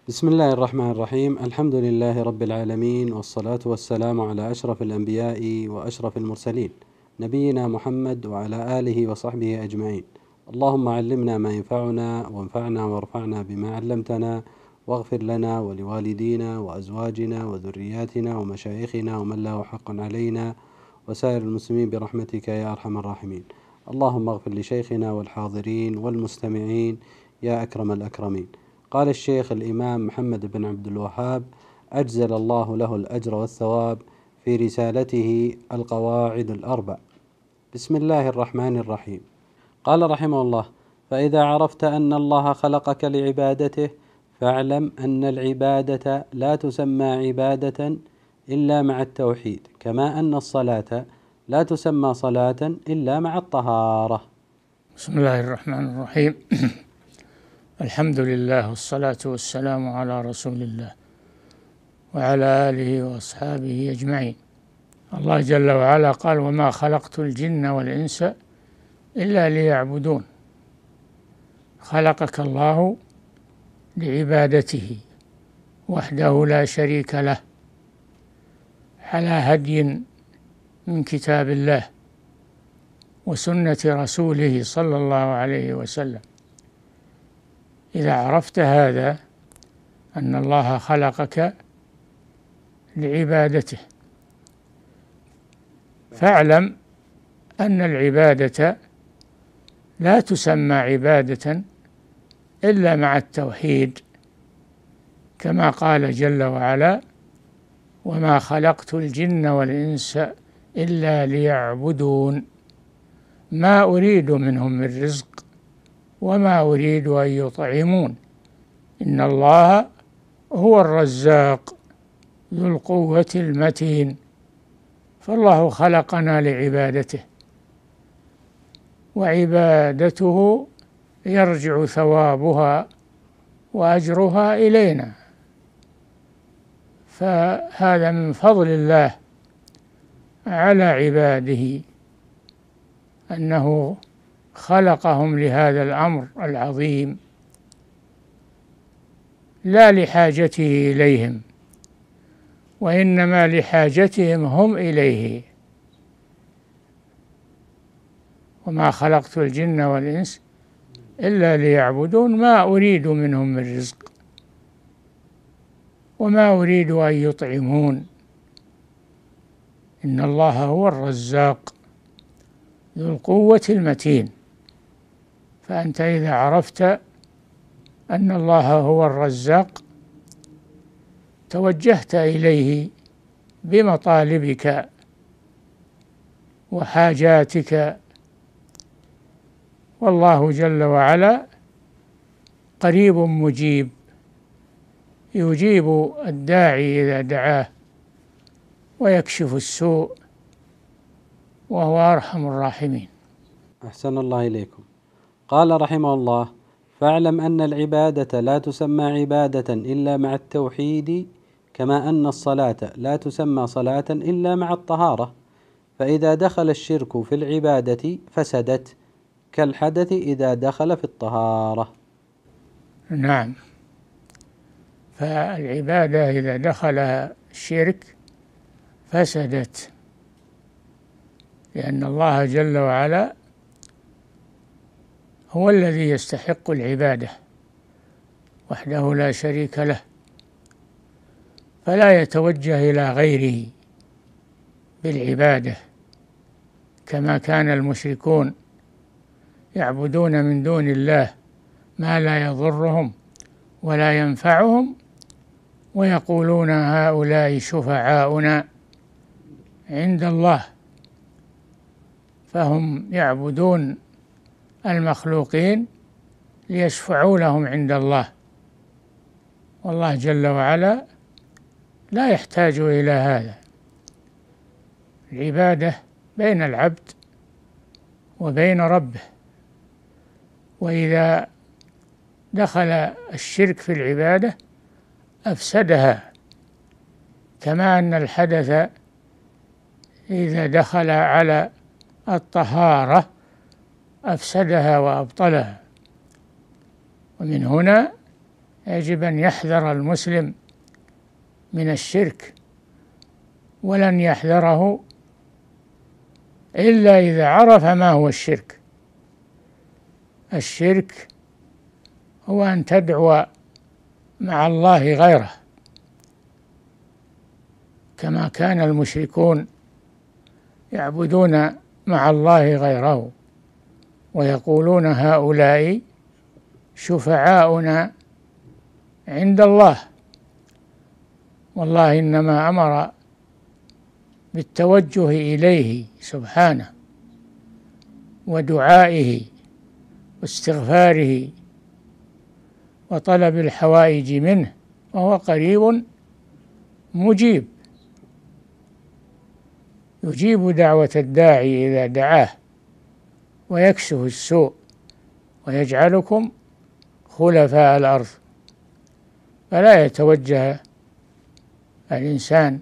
بسم الله الرحمن الرحيم. الحمد لله رب العالمين، والصلاة والسلام على أشرف الأنبياء وأشرف المرسلين، نبينا محمد وعلى آله وصحبه أجمعين. اللهم علمنا ما ينفعنا وانفعنا وارفعنا بما علمتنا، واغفر لنا ولوالدينا وأزواجنا وذرياتنا ومشايخنا ومن له حق علينا وسائر المسلمين برحمتك يا أرحم الراحمين. اللهم اغفر لشيخنا والحاضرين والمستمعين يا أكرم الأكرمين. قال الشيخ الإمام محمد بن عبد الوهاب أجزل الله له الأجر والثواب في رسالته القواعد الأربع. بسم الله الرحمن الرحيم. قال رحمه الله: فإذا عرفت أن الله خلقك لعبادته فاعلم أن العبادة لا تسمى عبادة إلا مع التوحيد، كما أن الصلاة لا تسمى صلاة إلا مع الطهارة. بسم الله الرحمن الرحيم. الحمد لله، والصلاة والسلام على رسول الله وعلى آله وأصحابه أجمعين. الله جل وعلا قال: وما خلقت الجن والإنس إلا ليعبدون. خلقك الله لعبادته وحده لا شريك له، على هدي من كتاب الله وسنة رسوله صلى الله عليه وسلم. إذا عرفت هذا، أن الله خلقك لعبادته، فاعلم أن العبادة لا تسمى عبادة إلا مع التوحيد، كما قال جل وعلا: وما خلقت الجن والإنس إلا ليعبدون ما أريد منهم من رزق وما أريد أن يطعمون إن الله هو الرزاق ذو القوة المتين. فالله خلقنا لعبادته، وعبادته يرجع ثوابها وأجرها إلينا، فهذا من فضل الله على عباده أنه خلقهم لهذا الأمر العظيم، لا لحاجته إليهم، وإنما لحاجتهم هم إليه. وما خلقت الجن والإنس إلا ليعبدون ما أريد منهم من رزق وما أريد أن يطعمون إن الله هو الرزاق ذو القوة المتين. فأنت إذا عرفت أن الله هو الرزاق توجهت إليه بمطالبك وحاجاتك، والله جل وعلا قريب مجيب، يجيب الداعي إذا دعاه ويكشف السوء، وهو أرحم الراحمين. أحسن الله إليكم. قال رحمه الله: فاعلم أن العبادة لا تسمى عبادة إلا مع التوحيد، كما أن الصلاة لا تسمى صلاة إلا مع الطهارة، فإذا دخل الشرك في العبادة فسدت، كالحدث إذا دخل في الطهارة. نعم، فالعبادة إذا دخل الشرك فسدت، لأن الله جل وعلا هو الذي يستحق العبادة وحده لا شريك له، فلا يتوجه إلى غيره بالعبادة، كما كان المشركون يعبدون من دون الله ما لا يضرهم ولا ينفعهم، ويقولون هؤلاء شفعاؤنا عند الله، فهم يعبدون المخلوقين ليشفعوا لهم عند الله، والله جل وعلا لا يحتاج إلى هذا. العبادة بين العبد وبين ربه، وإذا دخل الشرك في العبادة أفسدها، كما أن الحدث إذا دخل على الطهارة أفسدها وأبطلها. ومن هنا يجب أن يحذر المسلم من الشرك، ولن يحذره إلا إذا عرف ما هو الشرك. الشرك هو أن تدعو مع الله غيره، كما كان المشركون يعبدون مع الله غيره ويقولون هؤلاء شفعاؤنا عند الله، والله إنما أمر بالتوجه إليه سبحانه ودعائه واستغفاره وطلب الحوائج منه، وهو قريب مجيب، يجيب دعوة الداعي إذا دعاه ويكشف السوء ويجعلكم خلفاء الأرض. فلا يتوجه الإنسان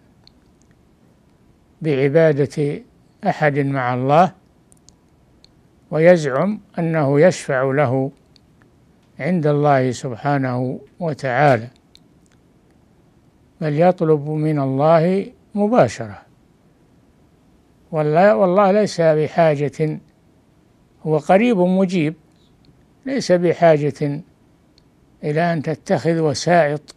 بعبادة أحد مع الله ويزعم أنه يشفع له عند الله سبحانه وتعالى، بل يطلب من الله مباشرة. والله ليس بحاجة، هو قريب مجيب، ليس بحاجة إلى أن تتخذ وسائط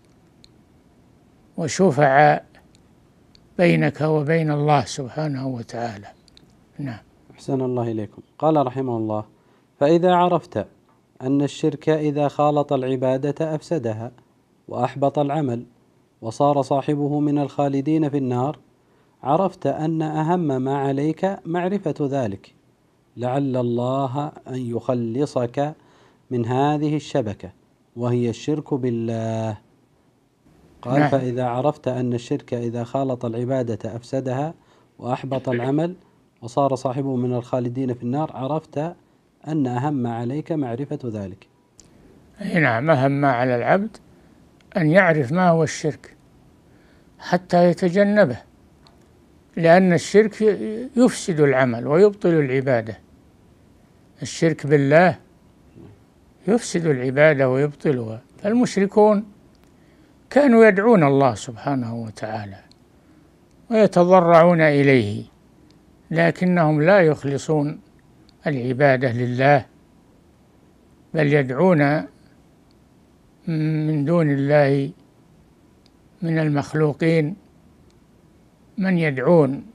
وشفعاء بينك وبين الله سبحانه وتعالى. نعم. أحسن الله إليكم. قال رحمه الله: فإذا عرفت أن الشرك إذا خالط العبادة أفسدها وأحبط العمل وصار صاحبه من الخالدين في النار، عرفت أن أهم ما عليك معرفة ذلك، لعل الله أن يخلصك من هذه الشبكة وهي الشرك بالله. قال: نعم. فإذا عرفت أن الشرك إذا خالط العبادة أفسدها وأحبط العمل وصار صاحبه من الخالدين في النار، عرفت أن أهم ما عليك معرفة ذلك. نعم، أهم ما على العبد أن يعرف ما هو الشرك حتى يتجنبه، لأن الشرك يفسد العمل ويبطل العبادة. الشرك بالله يفسد العبادة ويبطلها. فالمشركون كانوا يدعون الله سبحانه وتعالى ويتضرعون إليه، لكنهم لا يخلصون العبادة لله، بل يدعون من دون الله من المخلوقين من يدعون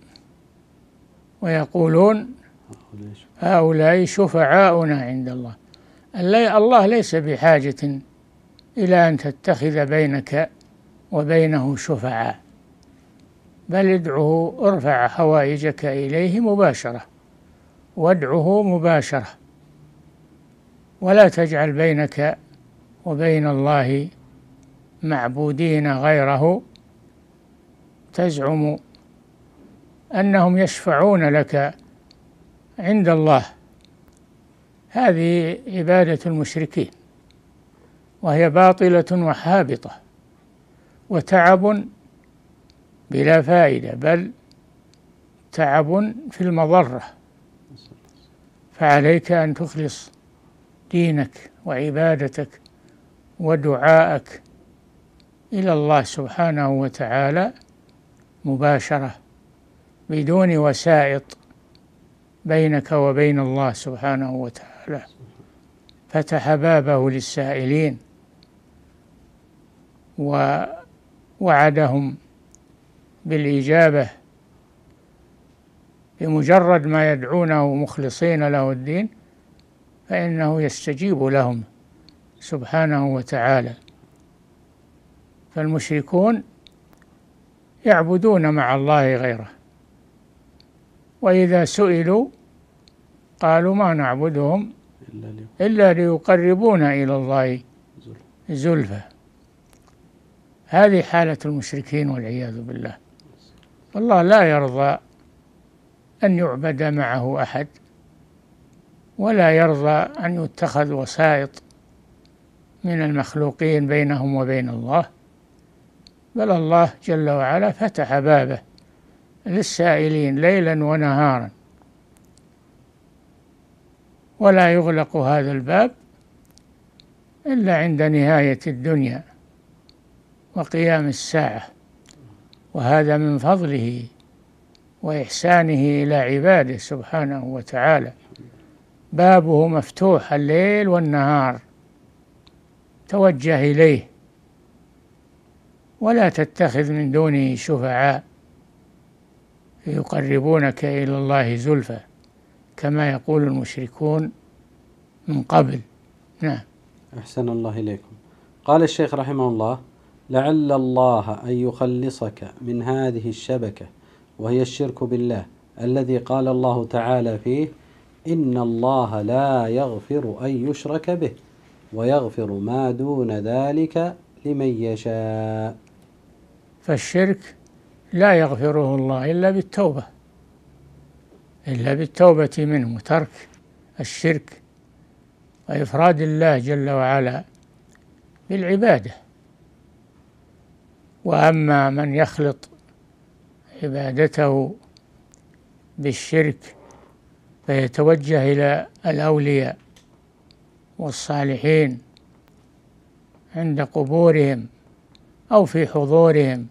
ويقولون هؤلاء شفعاؤنا عند الله. الله ليس بحاجة إلى أن تتخذ بينك وبينه شفعاء، بل ادعه، ارفع حوائجك إليه مباشرة وادعه مباشرة، ولا تجعل بينك وبين الله معبودين غيره تزعم أنهم يشفعون لك عند الله. هذه عبادة المشركين، وهي باطلة وحابطة وتعب بلا فائدة، بل تعب في المضرة. فعليك أن تخلص دينك وعبادتك ودعاءك إلى الله سبحانه وتعالى مباشرة بدون وسائط بينك وبين الله سبحانه وتعالى. فتح بابه للسائلين ووعدهم بالإجابة بمجرد ما يدعونه مخلصين له الدين، فإنه يستجيب لهم سبحانه وتعالى. فالمشركون يعبدون مع الله غيره، وإذا سئلوا قالوا ما نعبدهم إلا ليقربونا إلى الله زلفى. هذه حالة المشركين والعياذ بالله. الله لا يرضى أن يعبد معه أحد، ولا يرضى أن يتخذ وسائط من المخلوقين بينهم وبين الله، بل الله جل وعلا فتح بابه للسائلين ليلا ونهارا، ولا يغلق هذا الباب إلا عند نهاية الدنيا وقيام الساعة، وهذا من فضله وإحسانه إلى عباده سبحانه وتعالى. بابه مفتوح الليل والنهار، توجه إليه ولا تتخذ من دونه شفعاء يقربونك إلى الله زلفى كما يقول المشركون من قبل. نعم. أحسن الله إليكم. قال الشيخ رحمه الله: لعل الله أن يخلصك من هذه الشبكة، وهي الشرك بالله، الذي قال الله تعالى فيه: إن الله لا يغفر أن يشرك به ويغفر ما دون ذلك لمن يشاء. فالشرك لا يغفره الله إلا بالتوبة منه وترك الشرك وإفراد الله جل وعلا بالعبادة. وأما من يخلط عبادته بالشرك فيتوجه إلى الأولياء والصالحين عند قبورهم أو في حضورهم،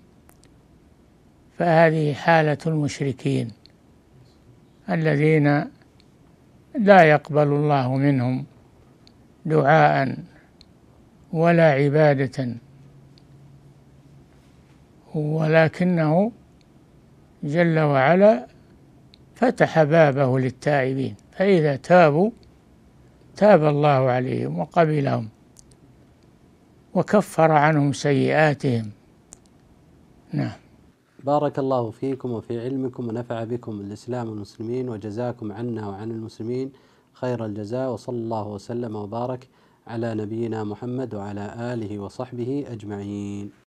فهذه حالة المشركين الذين لا يقبل الله منهم دعاء ولا عبادة، ولكنه جل وعلا فتح بابه للتائبين، فإذا تابوا تاب الله عليهم وقبلهم وكفر عنهم سيئاتهم. نعم. بارك الله فيكم وفي علمكم، ونفع بكم الإسلام والمسلمين، وجزاكم عنا وعن المسلمين خير الجزاء، وصلى الله وسلم وبارك على نبينا محمد وعلى آله وصحبه أجمعين.